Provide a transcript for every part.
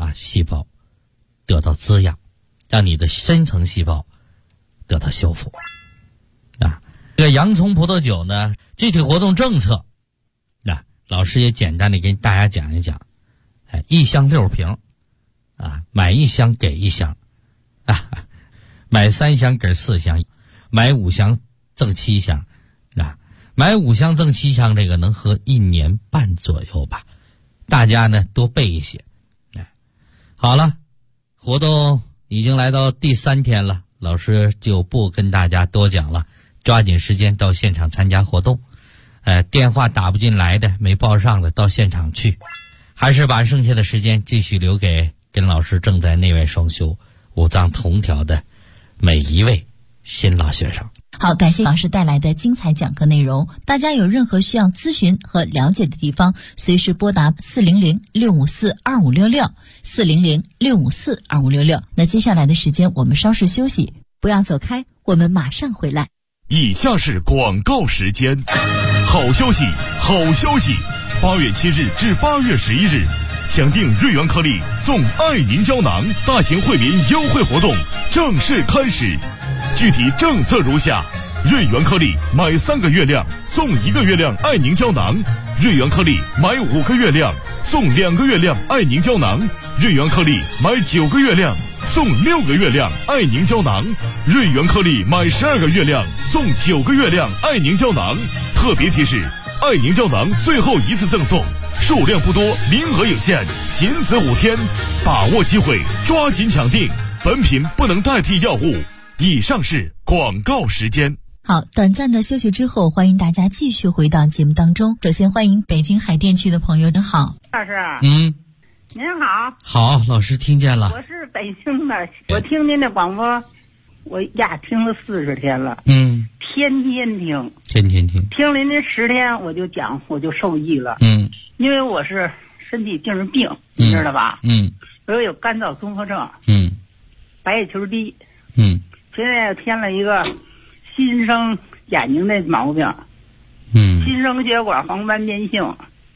把细胞得到滋养，让你的深层细胞得到修复啊。这个洋葱葡萄酒呢，具体活动政策老师也简单的跟大家讲一讲。1箱6瓶啊，买1箱给1箱啊，买3箱给4箱，买5箱赠7箱啊，买5箱赠7箱，这个能喝1年半左右吧。大家呢多备一些。好了，活动已经来到第3天了，老师就不跟大家多讲了，抓紧时间到现场参加活动。电话打不进来的，没报上的，到现场去。还是把剩下的时间继续留给跟老师正在内外双修、五脏同调的每一位新老学生。 好，感谢老师带来的精彩讲课内容。大家有任何需要咨询和了解的地方，随时拨打400-654-2566 400-654-2566。那接下来的时间我们稍事休息，不要走开，我们马上回来。 以下是广告时间。好消息，好消息！8月7日至8月11日，抢订瑞元颗粒送爱凝胶囊大型惠民优惠活动正式开始。具体政策如下：瑞元颗粒买3个月亮送1个月亮爱凝胶囊，瑞元颗粒买5个月亮送2个月亮爱凝胶囊，瑞元颗粒买9个月亮送6个月亮爱凝胶囊，瑞元颗粒买12个月亮送9个月亮爱凝胶囊。特别提示：爱凝胶囊最后一次赠送，数量不多，名额有限，仅此5天，把握机会，抓紧抢订。本品不能代替药物。以上是广告时间。 好，短暂的休息之后，欢迎大家继续回到节目当中。首先欢迎北京海淀区的朋友，您好。 老师。 您好。 好，老师听见了。 我是北京的，我听您的广播，我听了40天了。天天听，听了您10天，我就讲，我就受益了。因为我是身体精神病，你知道吧？我有干燥综合症，白血球低，现在又添了一个新生眼睛的毛病，新生血管黄斑变性，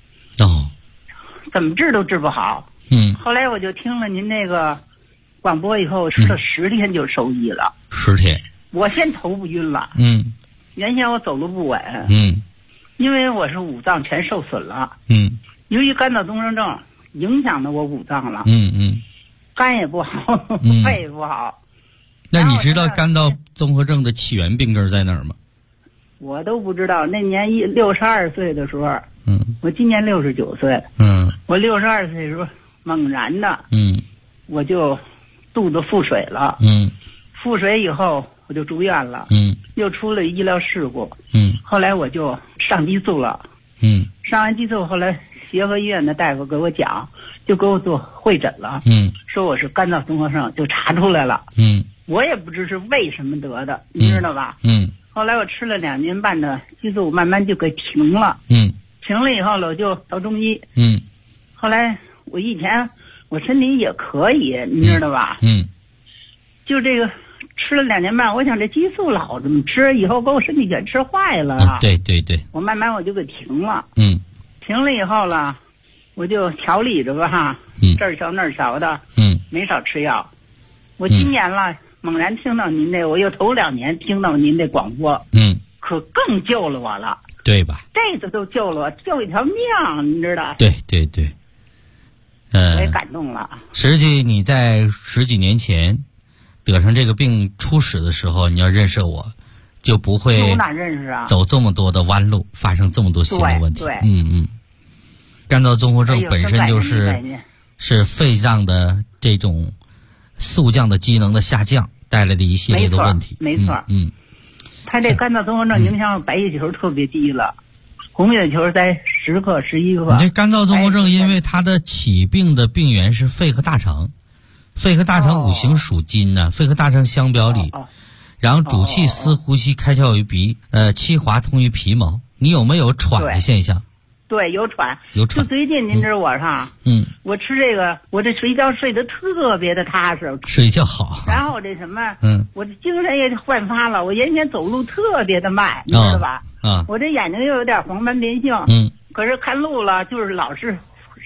怎么治都治不好。后来我就听了您那个广播以后，吃了10天就受益了。 10天。我先头不晕了，原先我走路不稳，因为我是五脏全受损了，由于干燥综合症影响了我五脏了，肝也不好，肺也不好。 那你知道干燥综合症的起源病根在哪儿吗？ 我都不知道。那年62岁的时候，我今年69岁，我62岁的时候猛然的，我就肚子腹水了，腹水以后我就住院了，又出了医疗事故，后来我就上激素了，上完激素后来协和医院的大夫给我讲，就给我做会诊了，说我是干燥综合症，就查出来了，我也不知是为什么得的，你知道吧？后来我吃了2年半的激素，慢慢就给停了，停了以后了我就到中医，后来我以前我身体也可以，你知道吧？就这个吃了2年半，我想这激素老这么吃，以后给我身体全吃坏了啊！ 对， 我慢慢我就给停了，停了以后了，我就调理着吧哈，这儿调那儿调的，没少吃药。我今年了，猛然听到您这，我又头2年听到您这广播，可更救了我了， 对吧？ 这次都救了我，救一条命，你知道？ 对， 我也感动了。 实际你在10几年前得上这个病初始的时候，你要认识我，就不会走这么多的弯路，发生这么多新的问题。干燥综合症本身是肺脏的这种速降的机能的下降带来的一系列的问题。 没错。他这干燥综合症影响白血球特别低了，红血球在10克、11克。 你这干燥综合症，因为它的起病的病源是肺和大肠。肺和大肠五行属金呢，肺和大肠相表里，然后主气司呼吸，开窍于鼻，气滑通于皮毛。你有没有喘的现象？ 对，有喘。就最近您知道我上，我吃这个，我这睡觉睡得特别的踏实， 睡觉好。 然后这什么，我这精神也焕发了。我原先走路特别的慢，你知道吧？我这眼睛又有点黄斑变性，可是看路了就是老是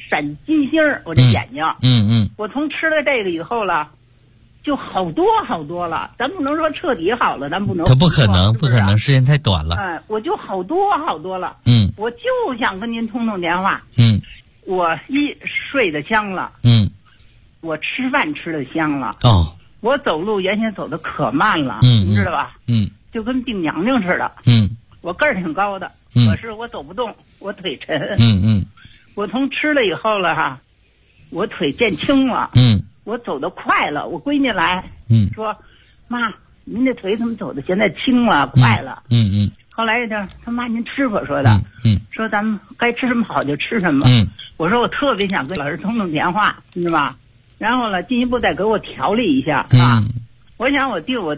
闪金星，我这眼睛。我从吃了这个以后了，就好多好多了。咱不能说彻底好了，咱不能。 它不可能，不可能，时间太短了。 我就好多好多了。我就想跟您通通电话。我睡得香了。我吃饭吃得香了。我走路原先走的可慢了。你知道吧？就跟病娘娘似的。我个儿挺高的，可是我走不动，我腿沉。我从吃了以后了哈，我腿渐轻了。我走得快了。我闺女来，说妈，您这腿怎么走的现在轻了，快了。后来他妈您吃吧，说的。说咱们该吃什么好就吃什么。我说我特别想跟老师通通电话，你知道吧？然后了进一步再给我调理一下啊。我想我定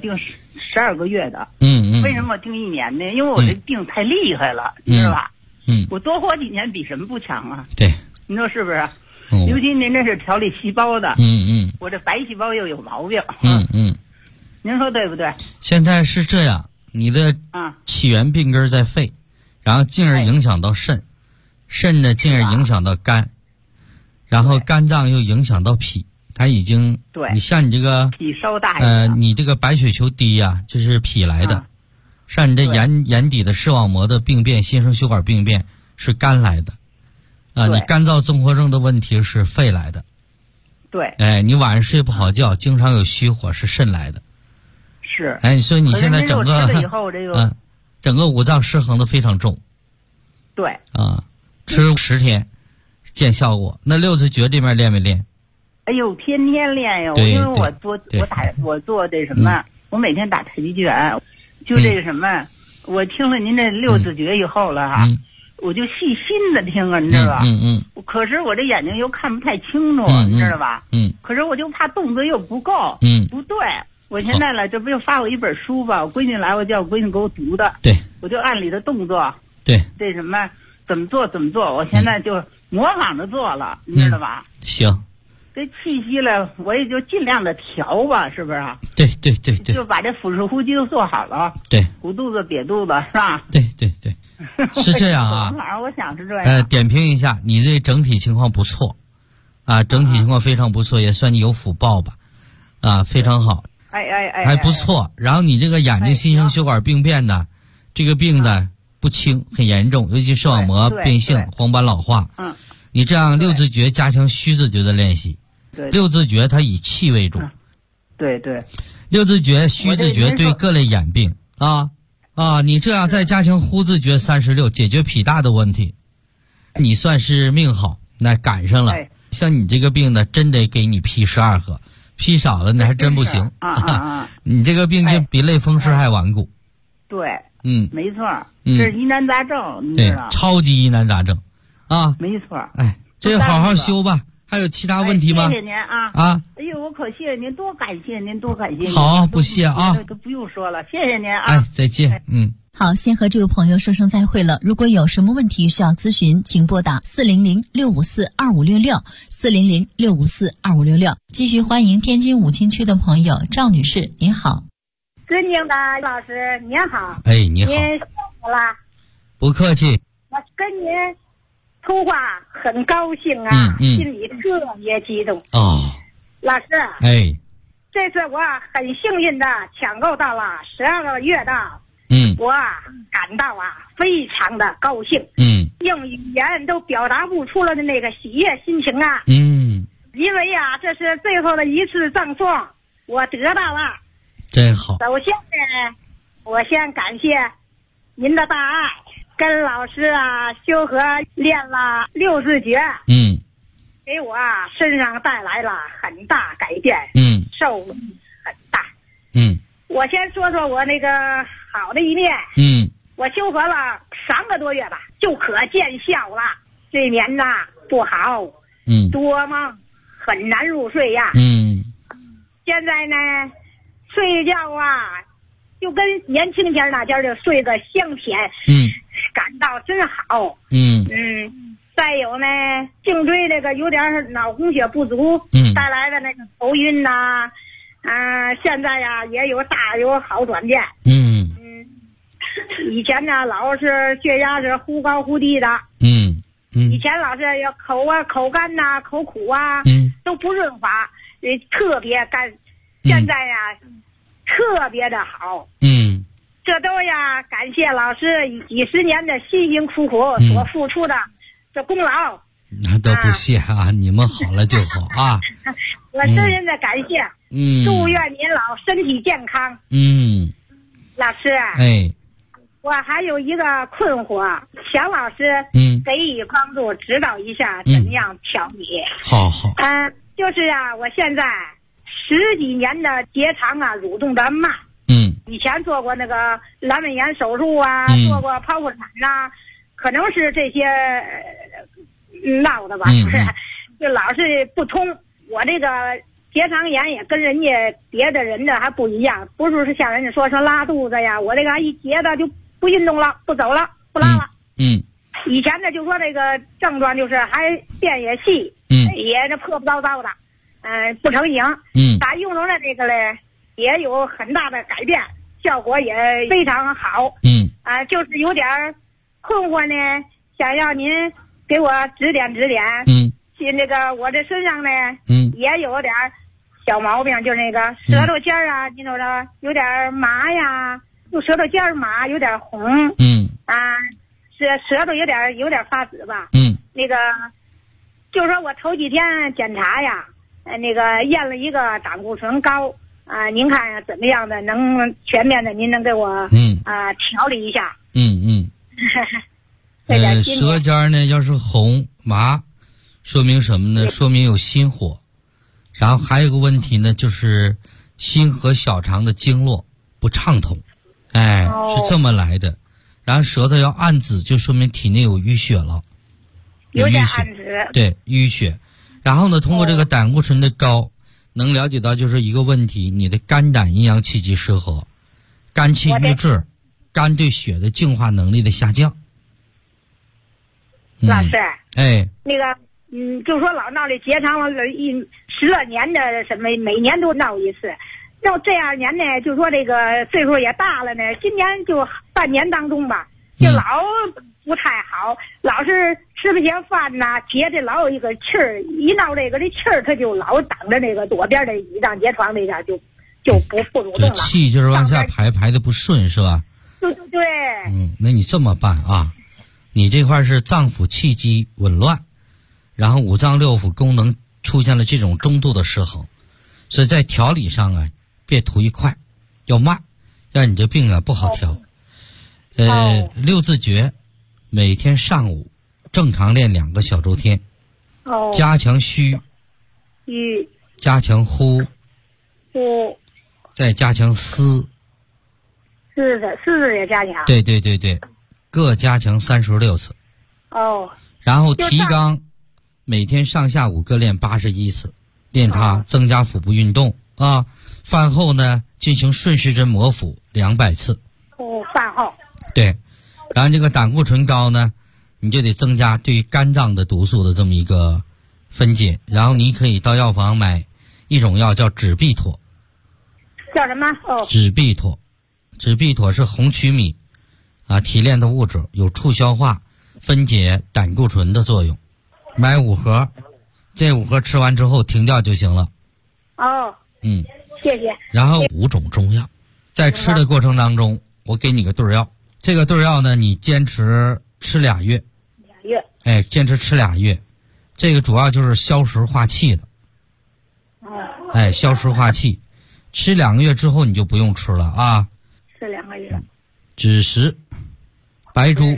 12个月的。为什么我定1年呢？因为我这病太厉害了，你知道吧？我多活几年比什么不强啊？ 对， 你说是不是？尤其您这是调理细胞的。我这白细胞又有毛病。您说对不对？ 现在是这样，你的起源病根在肺，然后进而影响到肾，肾呢进而影响到肝，然后肝脏又影响到脾。它已经， 对， 你像你这个脾稍大你这个白血球低呀，这是脾来的。像你这眼底的视网膜的病变、新生血管病变是肝来的。你干燥综合症的问题是肺来的。 对。 你晚上睡不好觉，经常有虚火是肾来的。 是。 你说你现在整个整个五脏失衡的非常重。 对。 吃10天见效果。那六字诀这边练没练？ 哎呦，天天练哟！因为我做这什么，我每天打太极拳，就这个什么，我听了您这6字诀以后了哈，我就细心的听啊，你知道吧？可是我这眼睛又看不太清楚，你知道吧？可是我就怕动作又不够。不对，我现在了，这不就发我一本书吧？我闺女来，我叫我闺女给我读的。 对， 我就按里的动作， 对， 这什么怎么做，我现在就模仿着做了，你知道吧？ 行。 这气息了，我也就尽量的调吧，是不是？ 对， 就把这腹式呼吸都做好了。 对， 鼓肚子、瘪肚子，是吧？ 对，是这样啊。 反正我想是这样。 点评一下，你这整体情况不错，整体情况非常不错，也算你有福报吧，非常好。还不错。然后你这个眼睛新生血管病变呢，这个病呢不轻，很严重，尤其视网膜变性、黄斑老化。你这样6字诀加强虚字诀的练习。6字诀它以气为主。 对。 6字诀、虚字诀对各类眼病你这样再加强呼字诀36，解决脾大的问题，你算是命好，那赶上了。像你这个病呢，真得给你批12合，批少了那还真不行。你这个病就比类风湿还顽固。 对，没错，这是疑难杂症，你知道？ 超级疑难杂症。 没错。 这好好修吧。还有其他问题吗？ 谢谢您哎呦，我可谢谢您，多感谢您，多感谢您。 好，不谢啊。 都不用说了，谢谢您啊。 再见。 好，先和这位朋友说声再会了。如果有什么问题需要咨询，请拨打400-654-2566，400-654-2566。继续欢迎天津武清区的朋友赵女士，您好。 尊敬的老师您好。 你好。 您辛苦了。 不客气。 我跟您通话很高兴啊，心里特别激动。老师。这次我很幸运的抢购到了12个月的。我感到非常的高兴。用语言都表达不出了的那个喜悦心情啊。因为这是最后的一次赠送，我得到了。 真好。 首先呢，我先感谢您的大爱，跟老师修和练了6字诀。给我身上带来了很大改变。受益很大。我先说说我那个好的一面。我修合了3个多月吧，就可见效了。睡眠不好，多梦，很难入睡呀。现在呢，睡觉就跟年轻前那家就睡个香甜。感到真好。再有呢，颈椎这个有点脑供血不足，带来的那个头晕现在也有好转变。以前老是血压是忽高忽低的。 以前老是要口干呐、口苦啊，都不润滑，特别干。现在呀，特别的好。这都呀，感谢老师几十年的辛辛苦苦所付出的这功劳。 那都不谢啊，你们好了就好啊。 我真心的感谢。祝愿您老身体健康。老师。我还有一个困惑，想老师给予帮助，指导一下怎么样调理。 好。 就是啊，我现在10几年的结肠啊蠕动的慢。以前做过那个阑尾炎手术啊，做过剖腹产呐，可能是这些闹的吧，就老是不通。我这个结肠炎也跟人家别的人的还不一样，不是像人家说拉肚子呀，我这个一结的就不运动了，不走了，不拉了。以前呢就说这个症状就是还便也细，也那破不糟糟的，不成形。打用了这个嘞，也有很大的改变，效果也非常好。就是有点困惑呢，想要您给我指点指点。那个我这身上呢，也有点小毛病，就是那个舌头尖儿啊，你瞅着有点麻呀，就舌头尖儿麻，有点红。舌头有点发紫吧。那个就是说我头几天检查呀，那个验了一个胆固醇高。您看怎么样的能全面的，您能给我调理一下？ 舌尖呢要是红麻，说明什么呢？说明有心火。然后还有一个问题呢，就是心和小肠的经络不畅通，是这么来的。然后舌头要暗紫，就说明体内有淤血了， 有点暗紫。 对，淤血。然后呢，通过这个胆固醇的高，能了解到就是一个问题，你的肝胆阴阳气机失和，肝气郁滞，肝对血的净化能力的下降。 老师，那个就说老闹这结肠了10来年的什么，每年都闹一次。到这2年呢，就说这个岁数也大了呢，今年就半年当中吧，就老不太好，老是吃不下饭呐，结的老有一个气儿，一闹这个这气儿，他就老挡着那个左边的胰脏结肠那下就不蠕动了。 气就是往下排的不顺是吧？ 对。 那你这么办啊？你这块是脏腑气机紊乱，然后五脏六腑功能出现了这种中度的失衡，所以在调理上啊，别图一快，要慢，让你这病啊不好调。6字诀，每天上午正常练2个小周天。加强虚，加强呼，再加强思。 思也加强。 对，各加强36次。然后提肛，每天上下午各练81次，练它增加腹部运动啊。饭后呢，进行顺时针摩腹200次。 饭后。 对，然后这个胆固醇高呢，你就得增加对于肝脏的毒素的这么一个分解。然后你可以到药房买一种药叫止痹妥。 叫什么？ 止痹妥。止痹妥是红曲米提炼的物质，有促消化、分解胆固醇的作用。买5盒，这5盒吃完之后停掉就行了。 谢谢。 然后5种中药，在吃的过程当中，我给你个对药。这个对药呢，你坚持吃2月。坚持吃2月。这个主要就是消食化气的。消食化气。吃2个月之后你就不用吃了啊。 吃2个月。 枳实、白术。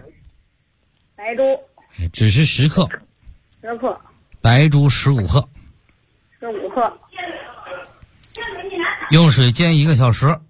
枳实10克。 10克。 白术15克。 15克。 用水煎1个小时。 1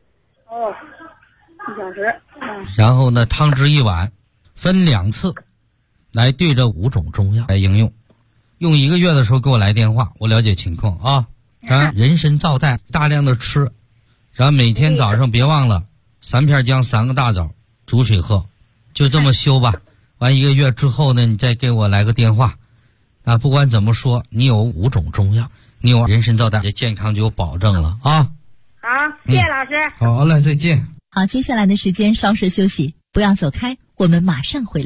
小时。 然后呢，汤汁1碗，分2次，来对着5种中药来应用。用1个月的时候给我来电话，我了解情况啊。人参皂苷大量的吃，然后每天早上别忘了3片姜3个大枣煮水喝，就这么修吧。完1个月之后呢，你再给我来个电话。不管怎么说，你有5种中药，你有人参皂苷，这健康就有保证了啊。 好，谢谢老师。 好嘞，再见。 好，接下来的时间稍事休息，不要走开，我们马上回来。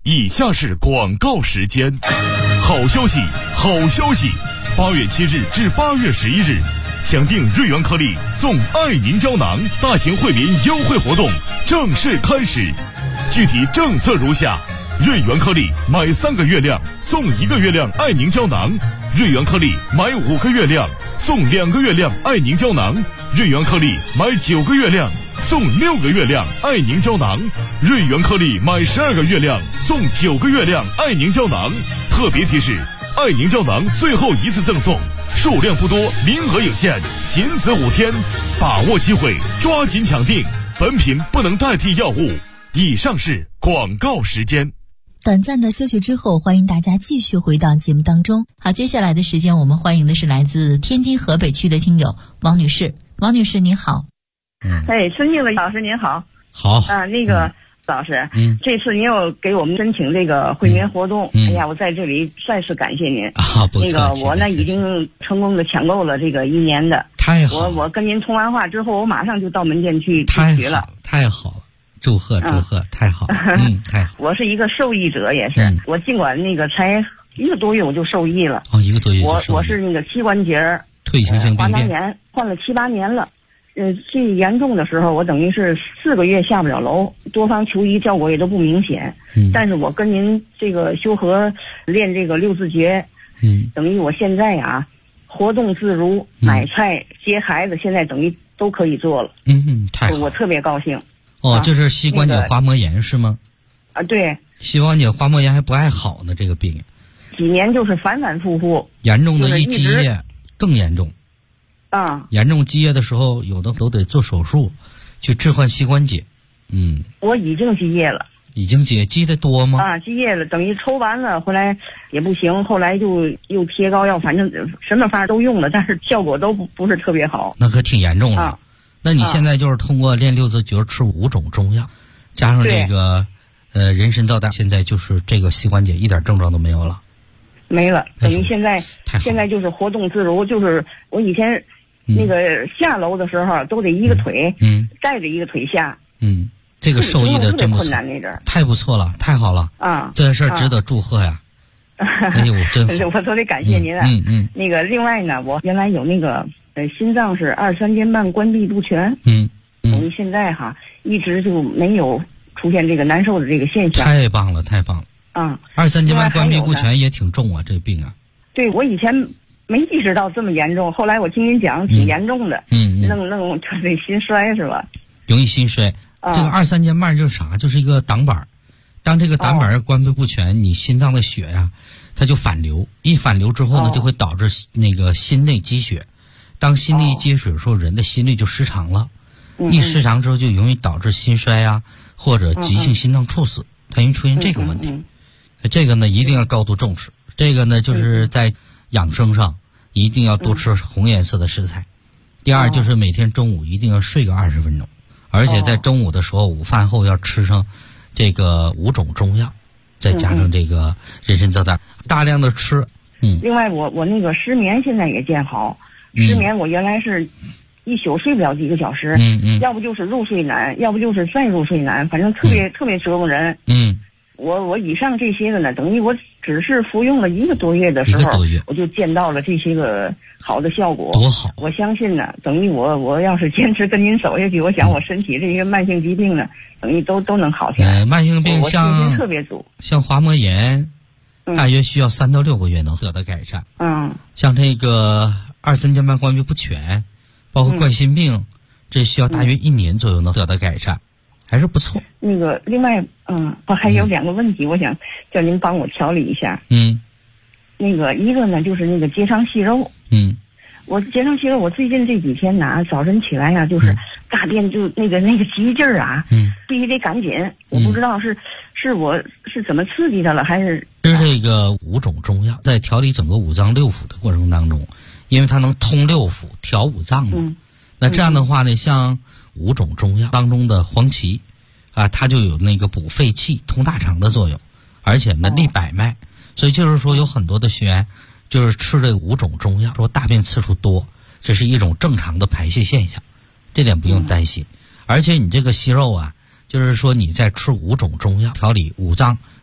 以下是广告时间。好消息，好消息！8月7日至8月11日，抢订瑞元颗粒送爱凝胶囊大型惠民优惠活动正式开始。具体政策如下：瑞元颗粒买3个月亮送1个月亮爱凝胶囊，瑞元颗粒买5个月亮送2个月亮爱凝胶囊，瑞元颗粒买9个月亮送6个月亮爱凝胶囊，瑞元颗粒买12个月亮送9个月亮爱凝胶囊。特别提示：爱凝胶囊最后一次赠送，数量不多，名额有限，仅此5天，把握机会，抓紧抢订。本品不能代替药物。以上是广告时间。 短暂的休息之后，欢迎大家继续回到节目当中。好，接下来的时间我们欢迎的是来自天津河北区的听友王女士。王女士您好。 孙静的老师您好。 好老师，这次您又给我们申请这个惠民活动，哎呀，我在这里再次感谢您。 不客气。 那个我呢已经成功的抢购了这个1年的。 太好了。 我跟您通完话之后，我马上就到门店去取了。 太好了。祝贺，太好了。太好。 我是一个受益者，也是。我尽管那个才1个多月我就受益了。 1个多月就受益。 我是那个膝关节退行性病变， 炎患了7、8年了。最严重的时候，我等于是4个月下不了楼，多方求医，效果也都不明显。但是我跟您这个修和练这个6字诀，等于我现在啊，活动自如，买菜接孩子，现在等于都可以做了。 太好， 我特别高兴。 就是膝关节滑膜炎是吗？ 对。 膝关节滑膜炎还不爱好呢，这个病。 几年就是反反复复。 严重的一积液更严重。严重积液的时候，有的都得做手术，去置换膝关节。 我已经积液了。 已经积得多吗？ 积液了，等于抽完了回来也不行，后来就又贴膏药，反正什么方法都用了，但是效果都不是特别好。 那可挺严重了。那你现在就是通过练6字诀，吃5种中药，加上这个人参皂苷，现在就是这个膝关节一点症状都没有了。 没了，等于现在就是活动自如，就是我以前那个下楼的时候都得一个腿，带着一个腿下。这个受益的真不错，太不错了，太好了这事儿值得祝贺呀！哎呦，真好， 我都得感谢您了。那个另外呢，我原来有那个心脏是2、3间半关闭不全，等于现在一直就没有出现这个难受的这个现象。 太棒了，太棒了。2、3间半关闭不全也挺重啊，这病啊。 对，我以前没意识到这么严重，后来我听您讲挺严重的。弄这心衰是吧？ 容易心衰。这个2、3间半就是啥？就是一个挡板，当这个挡板关闭不全，你心脏的血呀，它就反流，一反流之后呢，就会导致那个心内积血。当心内积血的时候，人的心率就失常了，一失常之后就容易导致心衰啊，或者急性心脏猝死，它容易出现这个问题。这个呢，一定要高度重视。这个呢，就是在养生上一定要多吃红颜色的食材。第二就是每天中午一定要睡个20分钟。而且在中午的时候，午饭后要吃上这个5种中药，再加上这个人参皂苷，大量的吃。 另外，我那个失眠现在也见好。失眠我原来是一宿睡不了几个小时，要不就是入睡难，要不就是再入睡难，反正特别折磨人。我以上这些个呢，等于我只是服用了1个多月的时候，我就见到了这些个好的效果。 多好！ 我相信呢，等于我要是坚持跟您走下去，我想我身体这些慢性疾病呢，等于都能好起来。 慢性病像我信心特别足， 像滑膜炎，大约需要3到6个月能得到改善。像这个2、3间半关闭不全，包括冠心病，这需要大约1年左右能得到改善。还是不错。 那个另外，我还有2个问题，我想叫您帮我调理一下。那个一个呢，就是那个结肠息肉。我结肠息肉，我最近这几天呢，早晨起来呀，就是大便就那个急劲儿啊，必须得赶紧。我不知道是我是怎么刺激它了，还是吃这个5种中药，在调理整个五脏六腑的过程当中，因为它能通六腑、调五脏嘛。那这样的话呢，像5种中药当中的黄芪它就有那个补肺气、通大肠的作用，而且呢利百脉。所以就是说，有很多的学员就是吃这5种中药，说大便次数多，这是一种正常的排泄现象，这点不用担心。而且你这个息肉就是说你在吃5种中药调理五脏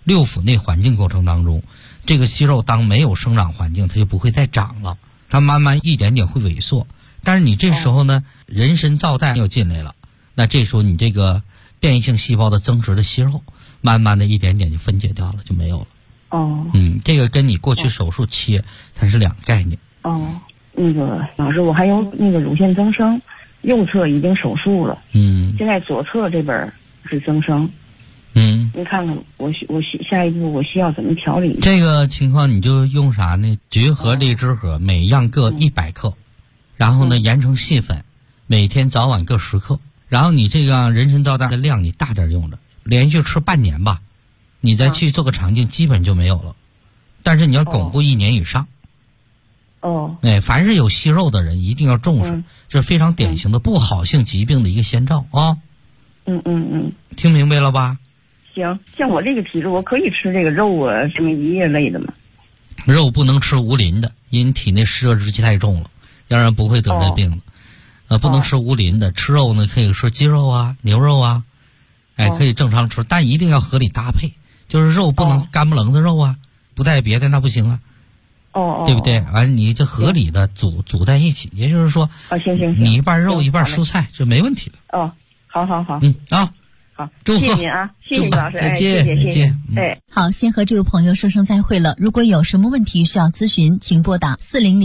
六腑内环境过程当中，这个息肉当没有生长环境，它就不会再长了，它慢慢一点点会萎缩。但是你这时候呢，人参皂苷又进来了，那这时候你这个变异性细胞的增殖的息肉，慢慢的一点点就分解掉了，就没有了。这个跟你过去手术切它是两个概念。 那个老师，我还有那个乳腺增生，右侧已经手术了，现在左侧这边是增生。您看看我下一步我需要怎么调理？ 这个情况你就用啥呢？菊核、荔枝核每样各100克，然后呢研成细粉，每天早晚各10克。然后你这个人参皂苷的量你大点用着，连续吃半年吧，你再去做个肠镜基本就没有了。但是你要巩固1年以上。凡是有息肉的人一定要重视，这是非常典型的不好性疾病的一个先兆啊。听明白了吧？ 行，像我这个体质，我可以吃这个肉啊，什么一叶类的吗？ 肉不能吃无磷的，因为体内湿热之气太重了，要不然不会得这病的。不能吃无磷的，吃肉呢可以吃鸡肉啊、牛肉啊，可以正常吃，但一定要合理搭配，就是肉不能干不冷的肉啊，不带别的那不行啊。对不对？完你这合理的组在一起，也就是说， 行， 你一半肉一半蔬菜，这没问题的。 好， 好， 祝贺，谢谢您啊，谢谢老师， 再见， 谢谢。 好，先和这位朋友说声再会了。如果有什么问题需要咨询，请拨打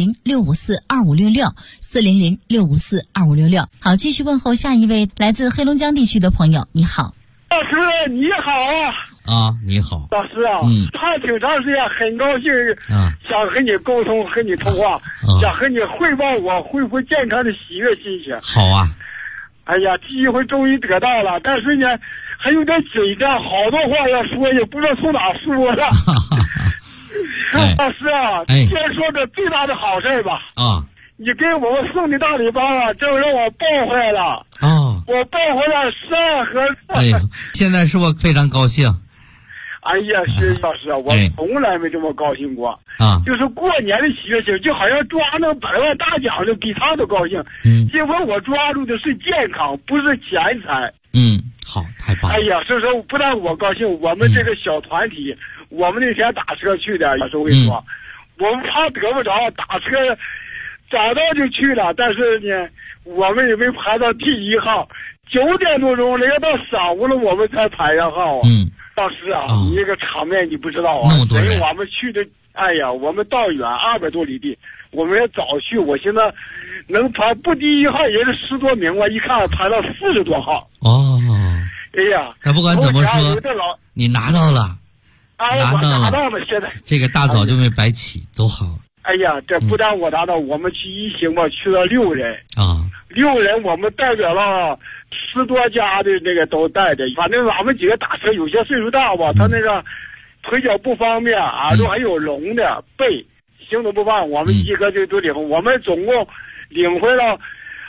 400-654-2566，400-654-2566。好，继续问候下一位来自黑龙江地区的朋友，你好。 老师你好啊，你好， 老师啊，他挺长时间，很高兴想和你沟通，和你通话，想和你汇报我恢复健康的喜悦心情。 好啊， 哎呀，机会终于得到了，但是呢，还有点紧张，好多话要说，也不知道从哪说了。老师啊，先说个最大的好事吧。你给我们送的大礼包啊，真让我抱坏了。我抱回来12盒。 哎呀，现在是我非常高兴。 哎呀，是老师啊，我从来没这么高兴过。就是过年的喜悦心，就好像抓那100万大奖就比他都高兴。因为我抓住的是健康，不是钱财。 好，太棒了。 哎呀，所以说不但我高兴，我们这个小团体，我们那天打车去的，老师我跟你说，我们怕得不着，打车早到就去了，但是呢，我们也没排到第1号，9点多钟了，要到晌午了，我们才排上号。老师啊，你这个场面你不知道啊，所以我们去的，哎呀，我们道远200多里地，我们也早去，我现在能排不第1号也是10多名，我一看排到40多号。哎呀， 那不管怎么说，你拿到了， 拿到了，现在这个大早就没白起，多好。 哎呀，这不但我拿到，我们去一行吧，去了6人，6人，我们代表了10多家的那个都带着，反正俺们几个打车，有些岁数大吧，他那个腿脚不方便，耳朵还有聋的，背行动不方，我们一个就都领，我们总共领回了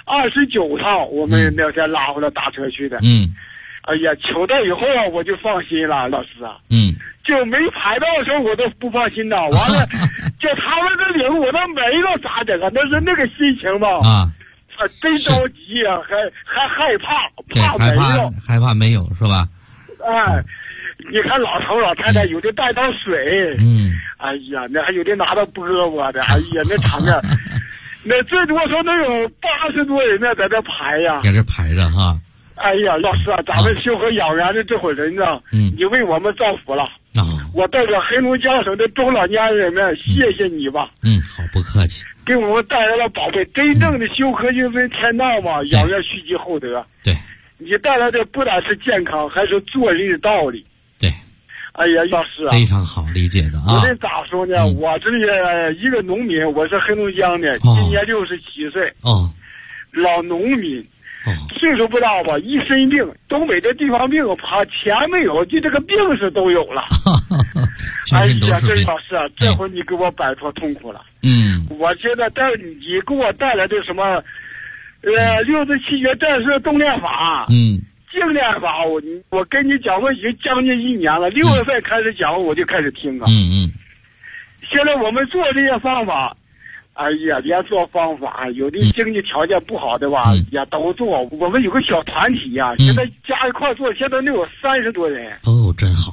29套，我们那天拉回来打车去的。哎呀，求到以后啊，我就放心了，老师啊。就没排到的时候我都不放心呐，完了，就他们这领我都没了咋整啊？那是那个心情吧。真着急啊，还害怕，怕没有， 害怕没有是吧？ 你看老头老太太有的带到水，哎呀，那还有的拿到饽饽的，哎呀，那场面，那最多说能有80多人呢，在这排呀， 在这排着哈。 哎呀，老师啊，咱们修和养元的这伙人呢，你为我们造福了。我代表黑龙江省的中老年人们，谢谢你吧。 好，不客气。 给我们带来了宝贝，真正的修和应分天道嘛，养元蓄积厚德。 对， 你带来的不但是健康，还是做人的道理。 对， 哎呀，老师啊， 非常好理解的啊。 我这咋说呢？我这里一个农民，我是黑龙江的，今年67岁。老农民。岁数不大吧，一身病，东北的地方病，怕钱没有，就这个病是都有了。哎呀，这老师啊，这回你给我摆脱痛苦了。我现在你给我带来的什么，67节战士动练法，静练法，我跟你讲，我已经将近1年了，6月份开始讲，我就开始听啊。现在我们做这些方法。哎呀，连做方法，有的经济条件不好的吧，也都做。我们有个小团体呀，现在加一块做，现在能有30多人。 真好。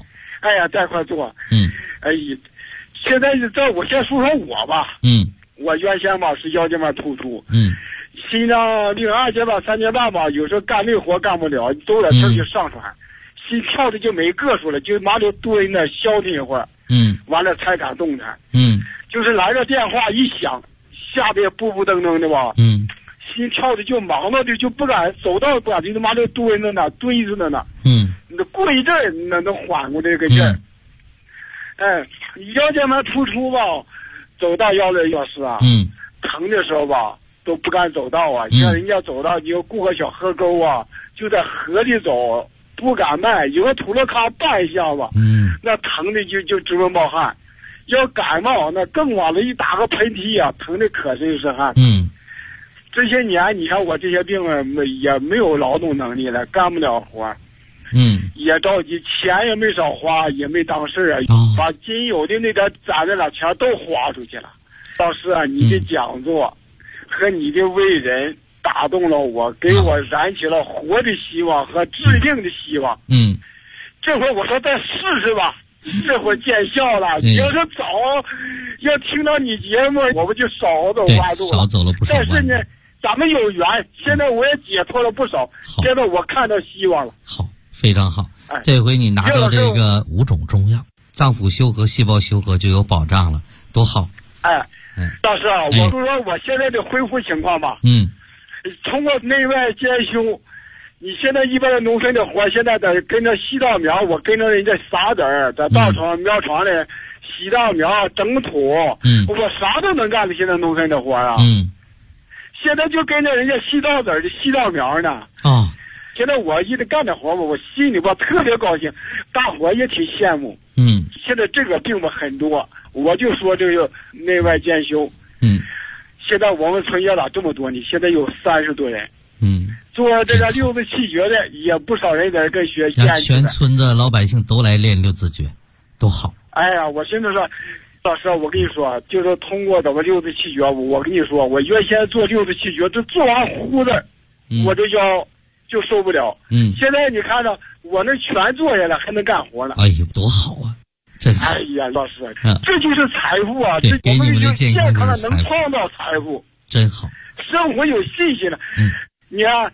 哎呀，在块做。哎呀，现在这我先说说我吧。我原先吧是腰间盘突出。心脏病2年半3年半吧，有时候干累活干不了，走点车就上船，心跳的就没个数了，就马上蹲那消停一会儿。完了才敢动弹。就是来个电话一响，下边步步噔噔的吧。心跳的就忙到的就不敢走到不敢，就他妈的蹲着呢，蹲着呢。那过一阵儿能缓过这个劲儿。腰间盘突出吧，走到164啊，疼的时候吧都不敢走道啊。你看人家走道，你要过个小河沟啊，就在河里走，不敢迈，有个土了咔绊一下子，那疼的就直冒冒汗。要感冒那更往了，一打个喷嚏啊，疼的可真是汗。这些年你看我这些病也没有劳动能力了，干不了活。也着急，钱也没少花，也没当事啊，把仅有的那点攒的了钱都花出去了。老师啊，你的讲座和你的为人打动了我，给我燃起了活的希望和治病的希望。这会我说再试试吧，这会见效了。你要是早要听到你节目，我们就少走弯路了。 少走了不少弯路。 但是呢，咱们有缘，现在我也解脱了不少，现在我看到希望了。 好，非常好。这回你拿到这个5种中药，脏腑修和、细胞修和就有保障了，多好。 大师啊，我就说我现在的恢复情况吧。通过内外兼修，你现在一般的农村的活，现在得跟着吸稻苗，我跟着人家撒籽儿，在稻场苗场里洗稻苗、整土，我啥都能干的。现在农村的活啊。现在就跟着人家吸稻籽儿的、吸稻苗呢。现在我一直干点活吧，我心里吧特别高兴，大伙也挺羡慕。现在这个病吧很多，我就说这个内外兼修。现在我们村也咋这么多呢？现在有30多人。做这个六字气诀的也不少人在这跟学。 让全村的老百姓都来练六字诀，多好。 哎呀，我现在说，老师，我跟你说，就是通过咱们六字气诀，我跟你说，我原先做六字气诀，这做完呼的，我这腰就受不了。现在你看着我那全坐下来，还能干活了。 哎呦，多好啊！ 哎呀，老师，这就是财富啊！这我们就健康的能创造财富， 真好。 生活有信心了。你看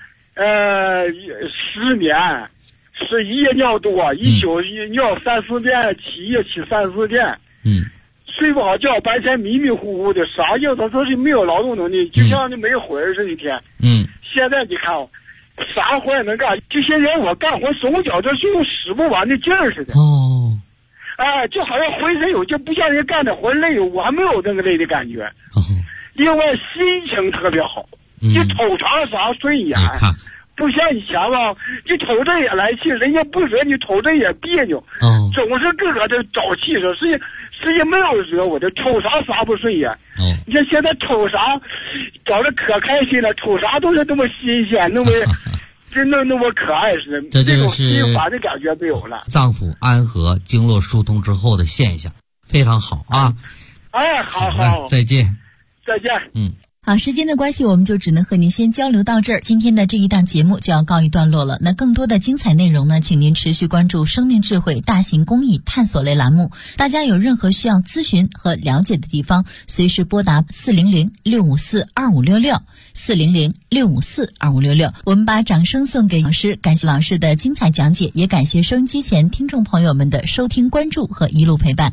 ，10年是一夜尿多，一宿尿3-4遍，起夜起3-4遍。睡不好觉，白天迷迷糊糊的，啥样他说是没有劳动能力，就像那没魂儿似的一天。现在你看，啥活也能干。这些人我干活手脚这就使不完的劲儿似的。就好像浑身有劲，不像人干的活累，我还没有那个累的感觉。另外心情特别好，你瞅啥啥顺眼，不像以前吧，你瞅着也来气，人家不惹你，瞅着也别扭。总是个个的找气势，实际没有惹我的，瞅啥啥不顺眼。你看现在瞅啥，找着可开心了，瞅啥都是那么新鲜，那么真的那么可爱似的，这种心烦的感觉没有了。 脏腑安和、经络疏通之后的现象，非常好啊！ 好， 再见。 好，时间的关系，我们就只能和您先交流到这儿。今天的这一档节目就要告一段落了。那更多的精彩内容呢，请您持续关注生命智慧大型公益探索类栏目。大家有任何需要咨询和了解的地方，随时拨打400-654-2566 400-654-2566。我们把掌声送给老师，感谢老师的精彩讲解，也感谢收音机前听众朋友们的收听、关注和一路陪伴。